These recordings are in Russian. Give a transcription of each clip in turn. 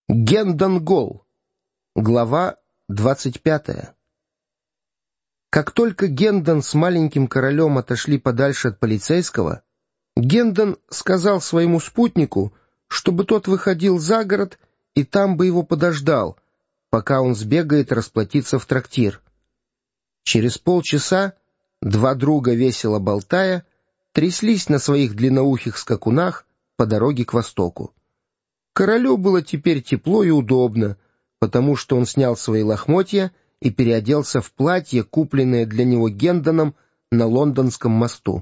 Гендон-Гол. Глава 25. Как только Гендон с маленьким королем отошли подальше от полицейского, Гендон сказал своему спутнику, чтобы тот выходил за город и там бы его подождал, пока он сбегает расплатиться в трактир. Через полчаса два друга, весело болтая, тряслись на своих длинноухих скакунах по дороге к востоку. Королю было теперь тепло и удобно, потому что он снял свои лохмотья и переоделся в платье, купленное для него Гендоном на Лондонском мосту.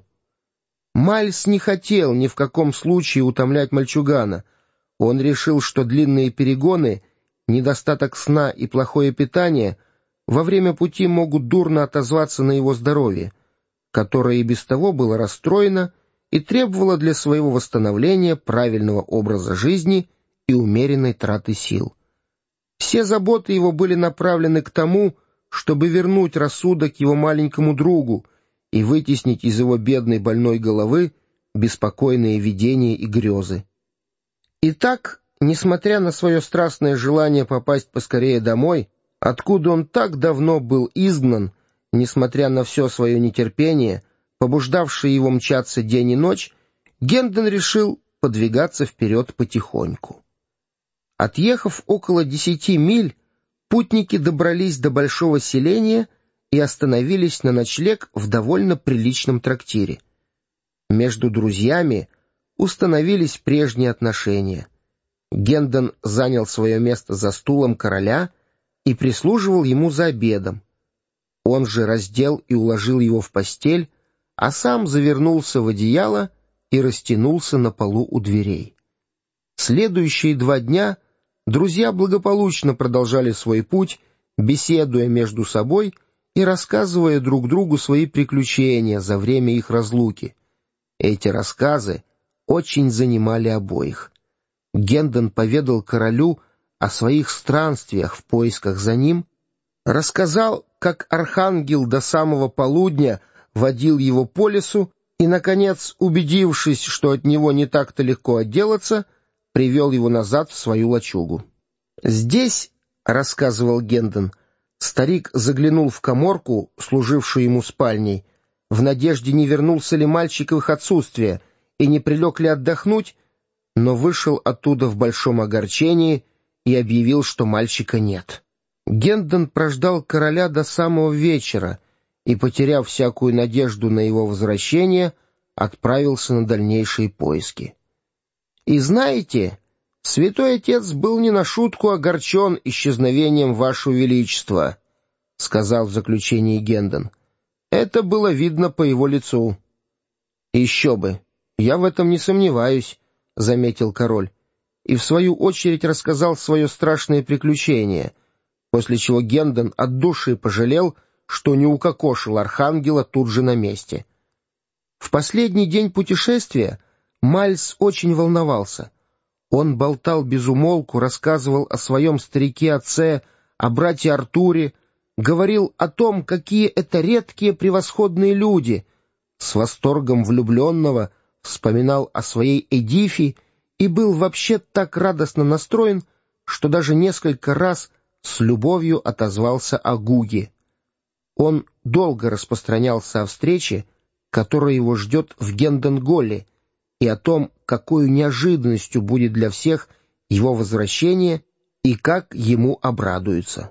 Майлз не хотел ни в каком случае утомлять мальчугана. Он решил, что длинные перегоны, недостаток сна и плохое питание во время пути могут дурно отозваться на его здоровье, которое и без того было расстроено и требовало для своего восстановления правильного образа жизни и умеренной траты сил. Все заботы его были направлены к тому, чтобы вернуть рассудок его маленькому другу и вытеснить из его бедной больной головы беспокойные видения и грезы. Итак, несмотря на свое страстное желание попасть поскорее домой, откуда он так давно был изгнан, несмотря на все свое нетерпение, побуждавшее его мчаться день и ночь, Гендон решил подвигаться вперед потихоньку. Отъехав около 10 миль, путники добрались до большого селения и остановились на ночлег в довольно приличном трактире. Между друзьями установились прежние отношения. Гендон занял свое место за стулом короля и прислуживал ему за обедом. Он же раздел и уложил его в постель, а сам завернулся в одеяло и растянулся на полу у дверей. Следующие 2 дня друзья благополучно продолжали свой путь, беседуя между собой и рассказывая друг другу свои приключения за время их разлуки. Эти рассказы очень занимали обоих. Гендон поведал королю о своих странствиях в поисках за ним, рассказал, как архангел до самого полудня водил его по лесу и, наконец, убедившись, что от него не так-то легко отделаться, привел его назад в свою лачугу. «Здесь, — рассказывал Гендон, — старик заглянул в каморку, служившую ему спальней, в надежде, не вернулся ли мальчик в их отсутствие и не прилег ли отдохнуть, но вышел оттуда в большом огорчении и объявил, что мальчика нет». Гендон прождал короля до самого вечера и, потеряв всякую надежду на его возвращение, отправился на дальнейшие поиски. «И знаете, святой отец был не на шутку огорчен исчезновением вашего величества», — сказал в заключении Гендон. «Это было видно по его лицу». «Еще бы, я в этом не сомневаюсь», — заметил король, и в свою очередь рассказал свое страшное приключение, после чего Гендон от души пожалел, что не укокошил архангела тут же на месте. В последний день путешествия Майлз очень волновался. Он болтал без умолку, рассказывал о своем старике-отце, о брате Артуре, говорил о том, какие это редкие превосходные люди, с восторгом влюбленного вспоминал о своей Эдифе и был вообще так радостно настроен, что даже несколько раз с любовью отозвался о Гуге. Он долго распространялся о встрече, которая его ждет в Гендон-Голле, и о том, какой неожиданностью будет для всех его возвращение и как ему обрадуются.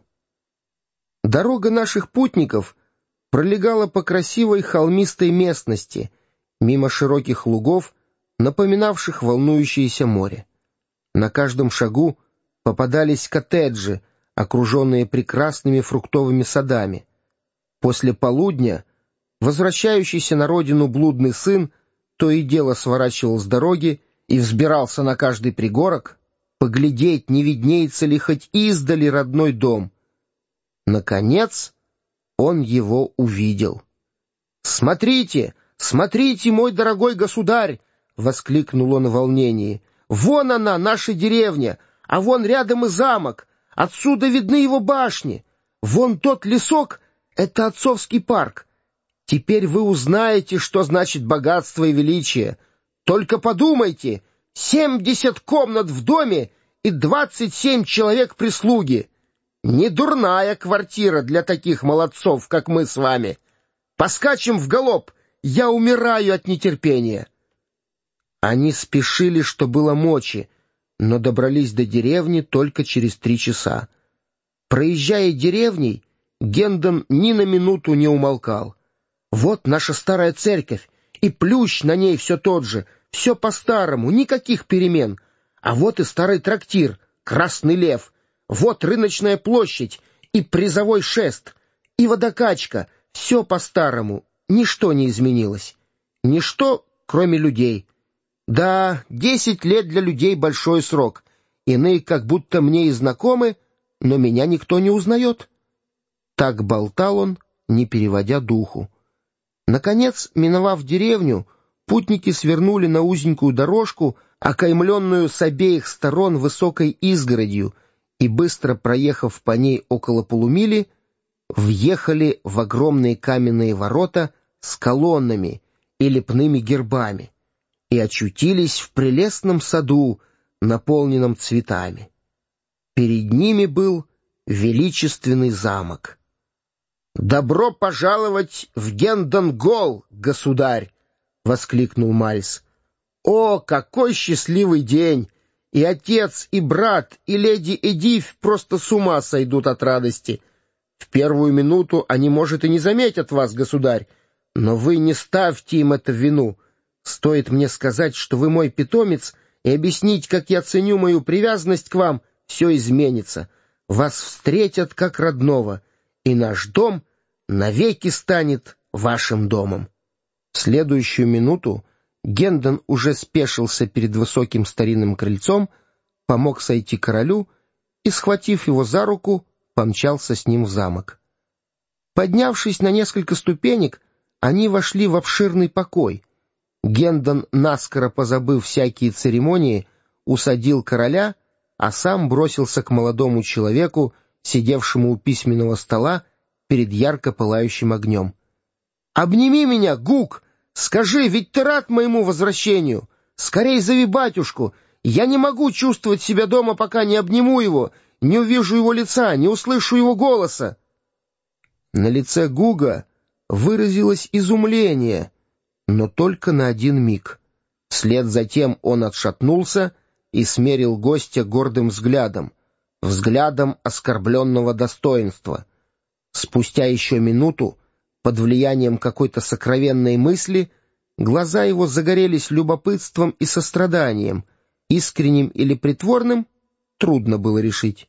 Дорога наших путников пролегала по красивой холмистой местности, мимо широких лугов, напоминавших волнующееся море. На каждом шагу попадались коттеджи, окруженные прекрасными фруктовыми садами. После полудня возвращающийся на родину блудный сын то и дело сворачивал с дороги и взбирался на каждый пригорок, поглядеть, не виднеется ли хоть издали родной дом. Наконец он его увидел. «Смотрите, смотрите, мой дорогой государь!» — воскликнул он в волнении. «Вон она, наша деревня, а вон рядом и замок. Отсюда видны его башни. Вон тот лесок — это отцовский парк. Теперь вы узнаете, что значит богатство и величие. Только подумайте, 70 комнат в доме и 27 человек прислуги. Не дурная квартира для таких молодцов, как мы с вами. Поскачем в галоп, я умираю от нетерпения». Они спешили, что было мочи, но добрались до деревни только через 3 часа. Проезжая деревней, Гендон ни на минуту не умолкал. «Вот наша старая церковь, и плющ на ней все тот же, все по-старому, никаких перемен. А вот и старый трактир, Красный Лев, вот рыночная площадь и призовой шест, и водокачка, все по-старому, ничто не изменилось. Ничто, кроме людей. Да, 10 лет для людей большой срок. Иные как будто мне и знакомы, но меня никто не узнает». Так болтал он, не переводя духу. Наконец, миновав деревню, путники свернули на узенькую дорожку, окаймленную с обеих сторон высокой изгородью, и, быстро проехав по ней около полумили, въехали в огромные каменные ворота с колоннами и лепными гербами и очутились в прелестном саду, наполненном цветами. Перед ними был величественный замок. «Добро пожаловать в Гендон-Гол, государь!» — воскликнул Мальс. «О, какой счастливый день! И отец, и брат, и леди Эдиф просто с ума сойдут от радости. В первую минуту они, может, и не заметят вас, государь, но вы не ставьте им это в вину. Стоит мне сказать, что вы мой питомец, и объяснить, как я ценю мою привязанность к вам, все изменится. Вас встретят как родного, и наш дом навеки станет вашим домом». В следующую минуту Гендон уже спешился перед высоким старинным крыльцом, помог сойти королю и, схватив его за руку, помчался с ним в замок. Поднявшись на несколько ступенек, они вошли в обширный покой. Гендон, наскоро позабыв всякие церемонии, усадил короля, а сам бросился к молодому человеку, сидевшему у письменного стола перед ярко пылающим огнем. «Обними меня, Гук! Скажи, ведь ты рад моему возвращению? Скорей зови батюшку! Я не могу чувствовать себя дома, пока не обниму его, не увижу его лица, не услышу его голоса». На лице Гуга выразилось изумление, но только на один миг. Вслед за тем он отшатнулся и смерил гостя гордым взглядом, взглядом оскорбленного достоинства. Спустя еще минуту, под влиянием какой-то сокровенной мысли, глаза его загорелись любопытством и состраданием, искренним или притворным, трудно было решить.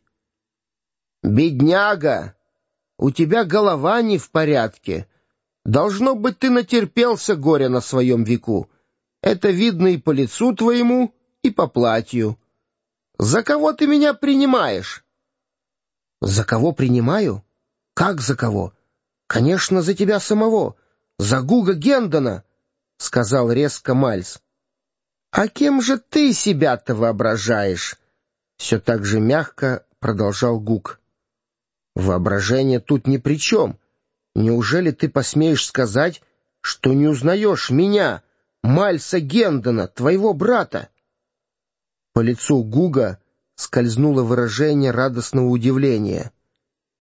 «Бедняга, у тебя голова не в порядке. Должно быть, ты натерпелся горя на своем веку. Это видно и по лицу твоему, и по платью. За кого ты меня принимаешь?» «За кого принимаю? Как за кого? Конечно, за тебя самого, за Гуга Гендона», — сказал резко Мальс. «А кем же ты себя-то воображаешь?» — все так же мягко продолжал Гуг. «Воображение тут ни при чем. Неужели ты посмеешь сказать, что не узнаешь меня, Мальса Гендона, твоего брата?» По лицу Гуга скользнуло выражение радостного удивления.